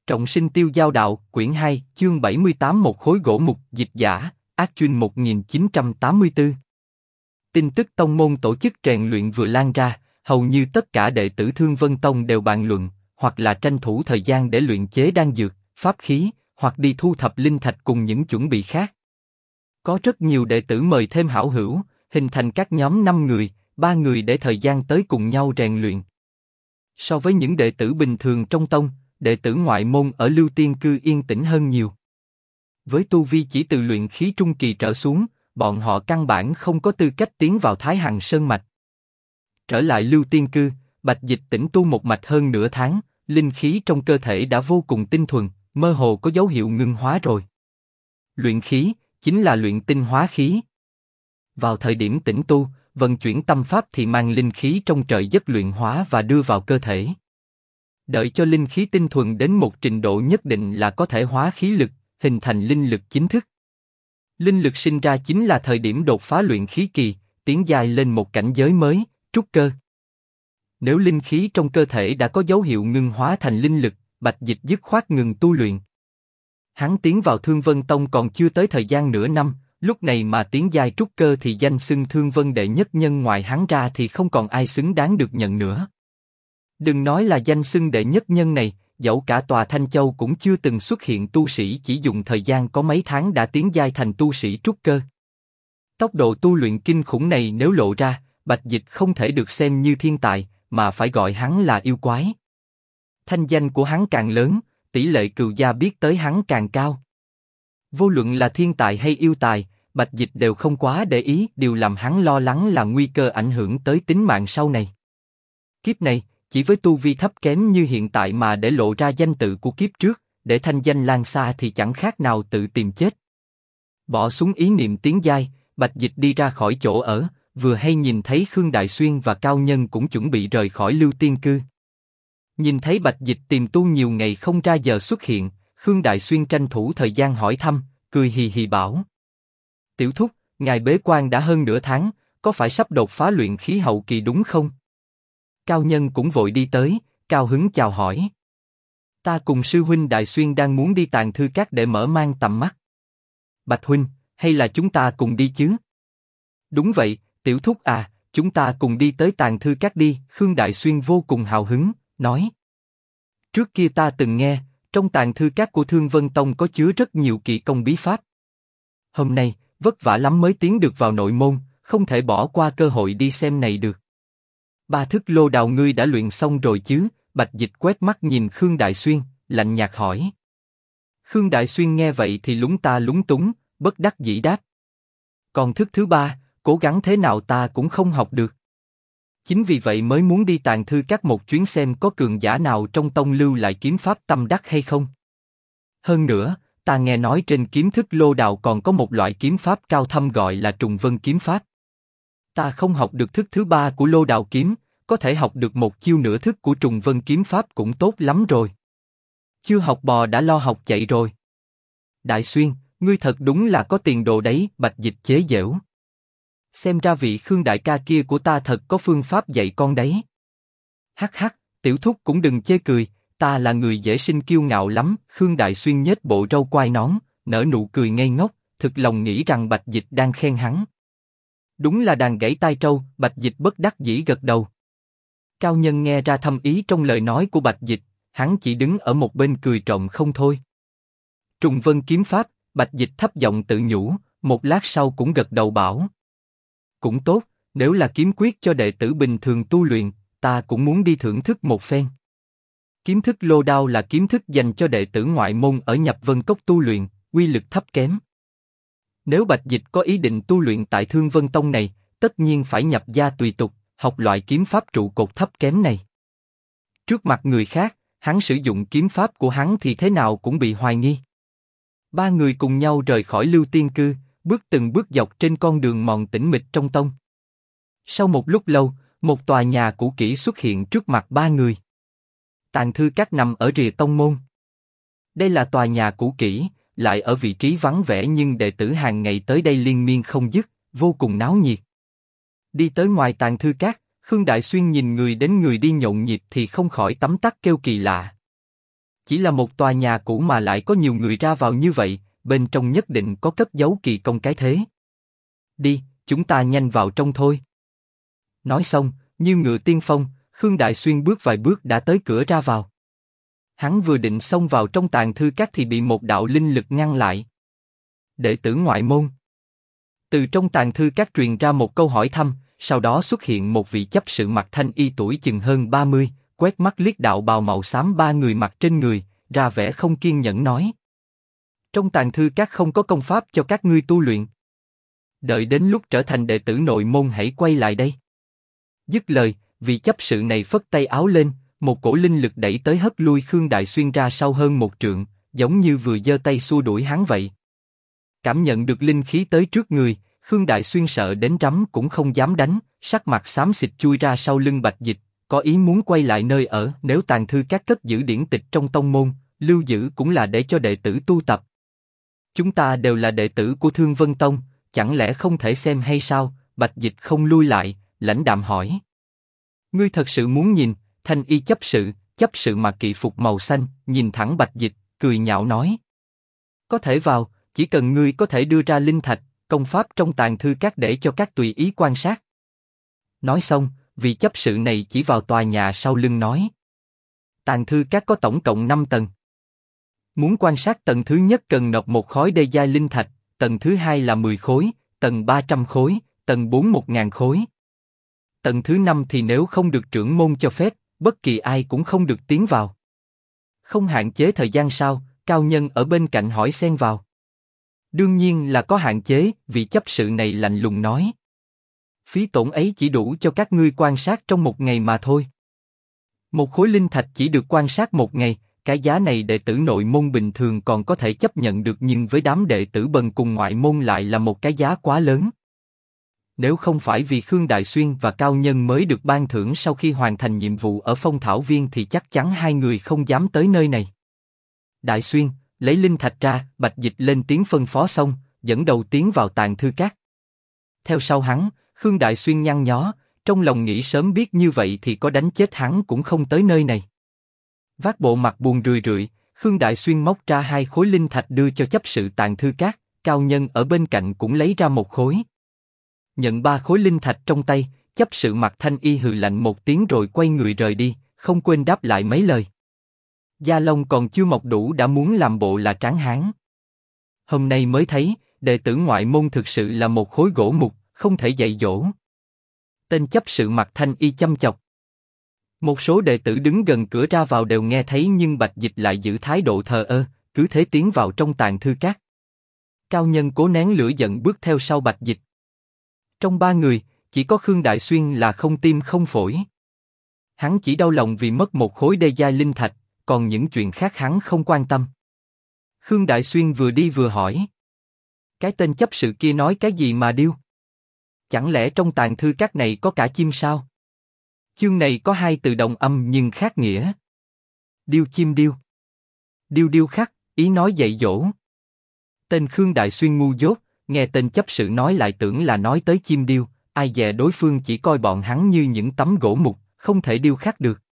Trọng sinh tiêu giao đạo, quyển 2, chương 78. Một khối gỗ mục, dịch giả, Ác Chuyên 1984. Tin tức tông môn tổ chức rèn luyện vừa lan ra, hầu như tất cả đệ tử Thương Vân Tông đều bàn luận, hoặc là tranh thủ thời gian để luyện chế đan dược, pháp khí, hoặc đi thu thập linh thạch cùng những chuẩn bị khác. Có rất nhiều đệ tử mời thêm hảo hữu, hình thành các nhóm 5 người, 3 người để thời gian tới cùng nhau rèn luyện. So với những đệ tử bình thường trong tông, đệ tử ngoại môn ở Lưu Tiên Cư yên tĩnh hơn nhiều. Với tu vi chỉ từ luyện khí trung kỳ trở xuống, bọn họ căn bản không có tư cách tiến vào Thái Hằng Sơn Mạch. Trở lại Lưu Tiên Cư, Bạch Dịch tĩnh tu một mạch hơn nửa tháng, linh khí trong cơ thể đã vô cùng tinh thuần, mơ hồ có dấu hiệu ngưng hóa rồi. Luyện khí chính là luyện tinh hóa khí. Vào thời điểm tĩnh tu, vận chuyển tâm pháp thì mang linh khí trong trời đất luyện hóa và đưa vào cơ thể. Đợi cho linh khí tinh thuần đến một trình độ nhất định là có thể hóa khí lực, hình thành linh lực chính thức. Linh lực sinh ra chính là thời điểm đột phá luyện khí kỳ, tiến dài lên một cảnh giới mới, trúc cơ. Nếu linh khí trong cơ thể đã có dấu hiệu ngưng hóa thành linh lực, Bạch Dịch dứt khoát ngừng tu luyện. Hắn tiến vào Thương Vân Tông còn chưa tới thời gian nửa năm, lúc này mà tiến giai trúc cơ thì danh xưng Thương Vân đệ nhất nhân ngoài hắn ra thì không còn ai xứng đáng được nhận nữa. Đừng nói là danh xưng đệ nhất nhân này, dẫu cả tòa Thanh Châu cũng chưa từng xuất hiện tu sĩ chỉ dùng thời gian có mấy tháng đã tiến giai thành tu sĩ trúc cơ. Tốc độ tu luyện kinh khủng này nếu lộ ra, Bạch Dịch không thể được xem như thiên tài, mà phải gọi hắn là yêu quái. Thanh danh của hắn càng lớn, tỷ lệ cừu gia biết tới hắn càng cao. Vô luận là thiên tài hay yêu tài, Bạch Dịch đều không quá để ý, điều làm hắn lo lắng là nguy cơ ảnh hưởng tới tính mạng sau này. Kiếp này, chỉ với tu vi thấp kém như hiện tại mà để lộ ra danh tự của kiếp trước, để thanh danh lan xa thì chẳng khác nào tự tìm chết. Bỏ xuống ý niệm tiến giai, Bạch Dịch đi ra khỏi chỗ ở, vừa hay nhìn thấy Khương Đại Xuyên và Cao Nhân cũng chuẩn bị rời khỏi Lưu Tiên Cư. Nhìn thấy Bạch Dịch tìm tu nhiều ngày không ra giờ xuất hiện, Khương Đại Xuyên tranh thủ thời gian hỏi thăm, cười hì hì bảo: Tiểu thúc, ngài bế quan đã hơn nửa tháng, có phải sắp đột phá luyện khí hậu kỳ đúng không? Cao Nhân cũng vội đi tới, cao hứng chào hỏi. Ta cùng sư huynh Đại Xuyên đang muốn đi Tàng Thư Các để mở mang tầm mắt. Bạch huynh, hay là chúng ta cùng đi chứ? Đúng vậy, tiểu thúc à, chúng ta cùng đi tới Tàng Thư Các đi. Khương Đại Xuyên vô cùng hào hứng, nói. Trước kia ta từng nghe, trong Tàng Thư Các của Thương Vân Tông có chứa rất nhiều kỳ công bí pháp. Hôm nay, vất vả lắm mới tiến được vào nội môn, không thể bỏ qua cơ hội đi xem này được. Ba thức lô đào ngươi đã luyện xong rồi chứ? Bạch Dịch quét mắt nhìn Khương Đại Xuyên, lạnh nhạt hỏi. Khương Đại Xuyên nghe vậy thì lúng ta lúng túng, bất đắc dĩ đáp. Còn thức thứ ba, cố gắng thế nào ta cũng không học được. Chính vì vậy mới muốn đi Tàng Thư Các một chuyến xem có cường giả nào trong tông lưu lại kiếm pháp tâm đắc hay không. Hơn nữa, ta nghe nói trên kiếm thức lô đào còn có một loại kiếm pháp cao thâm gọi là trùng vân kiếm pháp. Ta không học được thức thứ ba của lô đào kiếm, có thể học được một chiêu nửa thức của trùng vân kiếm pháp cũng tốt lắm rồi. Chưa học bò đã lo học chạy rồi. Đại Xuyên, ngươi thật đúng là có tiền đồ đấy. Bạch Dịch chế giễu. Xem ra vị Khương đại ca kia của ta thật có phương pháp dạy con đấy. Hắc hắc, tiểu thúc cũng đừng chê cười, ta là người dễ sinh kiêu ngạo lắm. Khương Đại Xuyên nhếch bộ râu quai nón, nở nụ cười ngây ngốc, thực lòng nghĩ rằng Bạch Dịch đang khen hắn. Đúng là đàn gãy tai trâu. Bạch Dịch bất đắc dĩ gật đầu. Cao Nhân nghe ra thâm ý trong lời nói của Bạch Dịch, hắn chỉ đứng ở một bên cười trộm không thôi. Trùng vân kiếm pháp, Bạch Dịch thấp giọng tự nhủ, một lát sau cũng gật đầu bảo. Cũng tốt, nếu là kiếm quyết cho đệ tử bình thường tu luyện, ta cũng muốn đi thưởng thức một phen. Kiếm thức lô đao là kiếm thức dành cho đệ tử ngoại môn ở Nhập Vân Cốc tu luyện, uy lực thấp kém. Nếu Bạch Dịch có ý định tu luyện tại Thương Vân Tông này, tất nhiên phải nhập gia tùy tục, học loại kiếm pháp trụ cột thấp kém này. Trước mặt người khác, hắn sử dụng kiếm pháp của hắn thì thế nào cũng bị hoài nghi. Ba người cùng nhau rời khỏi Lưu Tiên Cư, bước từng bước dọc trên con đường mòn tĩnh mịch trong tông. Sau một lúc lâu, một tòa nhà cũ kỹ xuất hiện trước mặt ba người. Tàng Thư Các nằm ở rìa tông môn. Đây là tòa nhà cũ kỹ, lại ở vị trí vắng vẻ nhưng đệ tử hàng ngày tới đây liên miên không dứt, vô cùng náo nhiệt. Đi tới ngoài Tàng Thư Các, Khương Đại Xuyên nhìn người đến người đi nhộn nhịp thì không khỏi tấm tắc kêu kỳ lạ. Chỉ là một tòa nhà cũ mà lại có nhiều người ra vào như vậy, bên trong nhất định có cất giấu kỳ công cái thế. Đi, chúng ta nhanh vào trong thôi. Nói xong, như ngựa tiên phong, Khương Đại Xuyên bước vài bước đã tới cửa ra vào. Hắn vừa định xông vào trong tàng thư các thì bị một đạo linh lực ngăn lại. Đệ tử ngoại môn. Từ trong tàng thư các truyền ra một câu hỏi thăm, sau đó xuất hiện một vị chấp sự mặc thanh y tuổi chừng hơn 30, quét mắt liếc đạo bào màu xám ba người mặc trên người, ra vẻ không kiên nhẫn nói. Trong tàng thư các không có công pháp cho các ngươi tu luyện. Đợi đến lúc trở thành đệ tử nội môn hãy quay lại đây. Dứt lời, vị chấp sự này phất tay áo lên, một cổ linh lực đẩy tới hất lui Khương Đại Xuyên ra sau hơn một trượng, giống như vừa giơ tay xua đuổi hắn vậy. Cảm nhận được linh khí tới trước người, Khương Đại Xuyên sợ đến rắm cũng không dám đánh, sắc mặt xám xịt chui ra sau lưng Bạch Dịch, có ý muốn quay lại nơi ở. Nếu tàng thư các cất giữ điển tịch trong tông môn, lưu giữ cũng là để cho đệ tử tu tập. Chúng ta đều là đệ tử của Thương Vân Tông, chẳng lẽ không thể xem hay sao? Bạch Dịch không lui lại, lãnh đạm hỏi. Ngươi thật sự muốn nhìn? Thanh y chấp sự mặc kỵ phục màu xanh, nhìn thẳng Bạch Dịch, cười nhạo nói. Có thể vào, chỉ cần ngươi có thể đưa ra linh thạch, công pháp trong tàng thư các để cho các tùy ý quan sát. Nói xong, vị chấp sự này chỉ vào tòa nhà sau lưng nói. Tàng thư các có tổng cộng 5 tầng. Muốn quan sát tầng thứ nhất cần nộp một khối đê giai linh thạch, tầng thứ hai là 10 khối, tầng 300 khối, tầng 4 1000 khối. Tầng thứ 5 thì nếu không được trưởng môn cho phép, bất kỳ ai cũng không được tiến vào. Không hạn chế thời gian sao? Cao nhân ở bên cạnh hỏi xen vào. Đương nhiên là có hạn chế, vị chấp sự này lạnh lùng nói. Phí tổn ấy chỉ đủ cho các ngươi quan sát trong một ngày mà thôi. Một khối linh thạch chỉ được quan sát một ngày, cái giá này đệ tử nội môn bình thường còn có thể chấp nhận được, nhưng với đám đệ tử bần cùng ngoại môn lại là một cái giá quá lớn. Nếu không phải vì Khương Đại Xuyên và Cao Nhân mới được ban thưởng sau khi hoàn thành nhiệm vụ ở Phong Thảo Viên thì chắc chắn hai người không dám tới nơi này. Đại Xuyên, lấy linh thạch ra. Bạch Dịch lên tiếng phân phó xong, dẫn đầu tiến vào tàng thư các. Theo sau hắn, Khương Đại Xuyên nhăn nhó, trong lòng nghĩ sớm biết như vậy thì có đánh chết hắn cũng không tới nơi này. Vác bộ mặt buồn rười rượi, Khương Đại Xuyên móc ra 2 khối linh thạch đưa cho chấp sự tàng thư các, Cao Nhân ở bên cạnh cũng lấy ra 1 khối. Nhận 3 khối linh thạch trong tay, chấp sự mặc thanh y hừ lạnh một tiếng rồi quay người rời đi, không quên đáp lại mấy lời. Da lông còn chưa mọc đủ đã muốn làm bộ là tráng hán. Hôm nay mới thấy, đệ tử ngoại môn thực sự là một khối gỗ mục, không thể dạy dỗ. Tên chấp sự mặc thanh y chăm chọc. Một số đệ tử đứng gần cửa ra vào đều nghe thấy, nhưng Bạch Dịch lại giữ thái độ thờ ơ, cứ thế tiến vào trong tàng thư các. Cao Nhân cố nén lửa giận bước theo sau Bạch Dịch. Trong 3 người, chỉ có Khương Đại Xuyên là không tim không phổi. Hắn chỉ đau lòng vì mất một khối đê giai linh thạch, còn những chuyện khác hắn không quan tâm. Khương Đại Xuyên vừa đi vừa hỏi. Cái tên chấp sự kia nói cái gì mà điêu? Chẳng lẽ trong tàng thư các này có cả chim sao? Chương này có 2 từ đồng âm nhưng khác nghĩa. Điêu chim điêu. Điêu điêu khắc, ý nói dạy dỗ. Tên Khương Đại Xuyên ngu dốt, nghe tên chấp sự nói lại tưởng là nói tới chim điêu, ai dè đối phương chỉ coi bọn hắn như những tấm gỗ mục, không thể điêu khắc được.